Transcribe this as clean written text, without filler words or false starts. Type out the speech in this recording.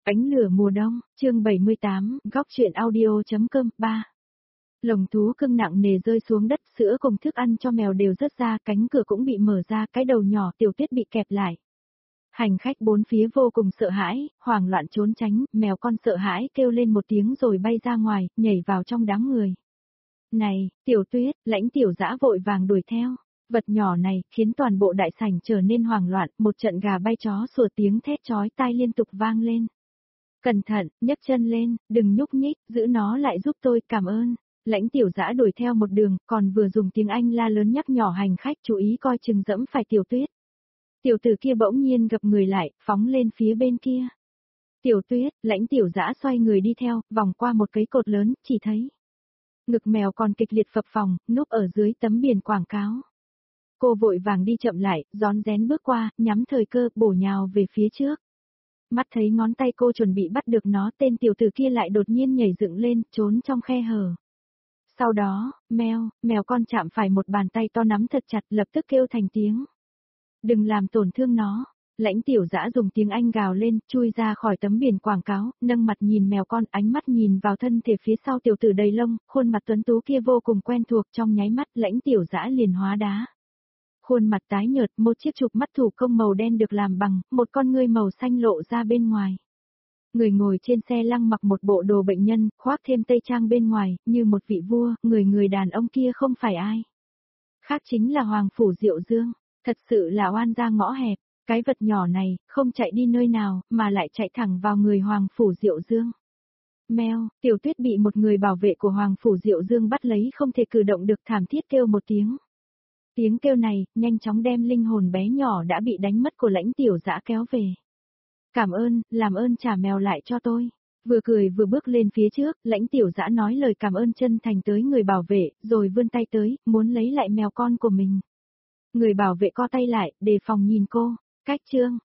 Ánh lửa mùa đông, chương 78, góc truyện audio.com 3. Lồng thú cưng nặng nề rơi xuống đất, sữa cùng thức ăn cho mèo đều rớt ra, cánh cửa cũng bị mở ra, cái đầu nhỏ Tiểu Tuyết bị kẹp lại. Hành khách bốn phía vô cùng sợ hãi, hoảng loạn trốn tránh, mèo con sợ hãi kêu lên một tiếng rồi bay ra ngoài, nhảy vào trong đám người. Này, Tiểu Tuyết, Lãnh Tiểu Dã vội vàng đuổi theo. Vật nhỏ này khiến toàn bộ đại sảnh trở nên hoảng loạn, một trận gà bay chó sủa, tiếng thét chói tai liên tục vang lên. Cẩn thận, nhấc chân lên, đừng nhúc nhích, giữ nó lại giúp tôi, cảm ơn. Lãnh Tiểu Dã đuổi theo một đường, còn vừa dùng tiếng Anh la lớn nhắc nhỏ hành khách chú ý coi chừng dẫm phải Tiểu Tuyết. Tiểu tử kia bỗng nhiên gập người lại, phóng lên phía bên kia. Tiểu Tuyết, Lãnh Tiểu Dã xoay người đi theo, vòng qua một cây cột lớn, chỉ thấy ngực mèo còn kịch liệt phập phồng, núp ở dưới tấm biển quảng cáo. Cô vội vàng đi chậm lại, rón rén bước qua, nhắm thời cơ, bổ nhào về phía trước. Mắt thấy ngón tay cô chuẩn bị bắt được nó, tên tiểu tử kia lại đột nhiên nhảy dựng lên, trốn trong khe hở. Sau đó, mèo con chạm phải một bàn tay to nắm thật chặt, lập tức kêu thành tiếng. Đừng làm tổn thương nó. Lãnh Tiểu Dã dùng tiếng Anh gào lên, chui ra khỏi tấm biển quảng cáo, nâng mặt nhìn mèo con, ánh mắt nhìn vào thân thể phía sau tiểu tử đầy lông, khuôn mặt tuấn tú kia vô cùng quen thuộc, trong nháy mắt Lãnh Tiểu Dã liền hóa đá. Khuôn mặt tái nhợt, một chiếc chụp mắt thủ công màu đen được làm bằng, một con ngươi màu xanh lộ ra bên ngoài. Người ngồi trên xe lăng mặc một bộ đồ bệnh nhân, khoác thêm tây trang bên ngoài, như một vị vua, người đàn ông kia không phải ai khác chính là Hoàng Phủ Diệu Dương, thật sự là oan gia ngõ hẹp, cái vật nhỏ này, không chạy đi nơi nào, mà lại chạy thẳng vào người Hoàng Phủ Diệu Dương. Mèo, Tiểu Tuyết bị một người bảo vệ của Hoàng Phủ Diệu Dương bắt lấy không thể cử động được, thảm thiết kêu một tiếng. Tiếng kêu này, nhanh chóng đem linh hồn bé nhỏ đã bị đánh mất của Lãnh Tiểu Dã kéo về. Cảm ơn, làm ơn trả mèo lại cho tôi. Vừa cười vừa bước lên phía trước, Lãnh Tiểu Dã nói lời cảm ơn chân thành tới người bảo vệ, rồi vươn tay tới, muốn lấy lại mèo con của mình. Người bảo vệ co tay lại, đề phòng nhìn cô. Cách chương,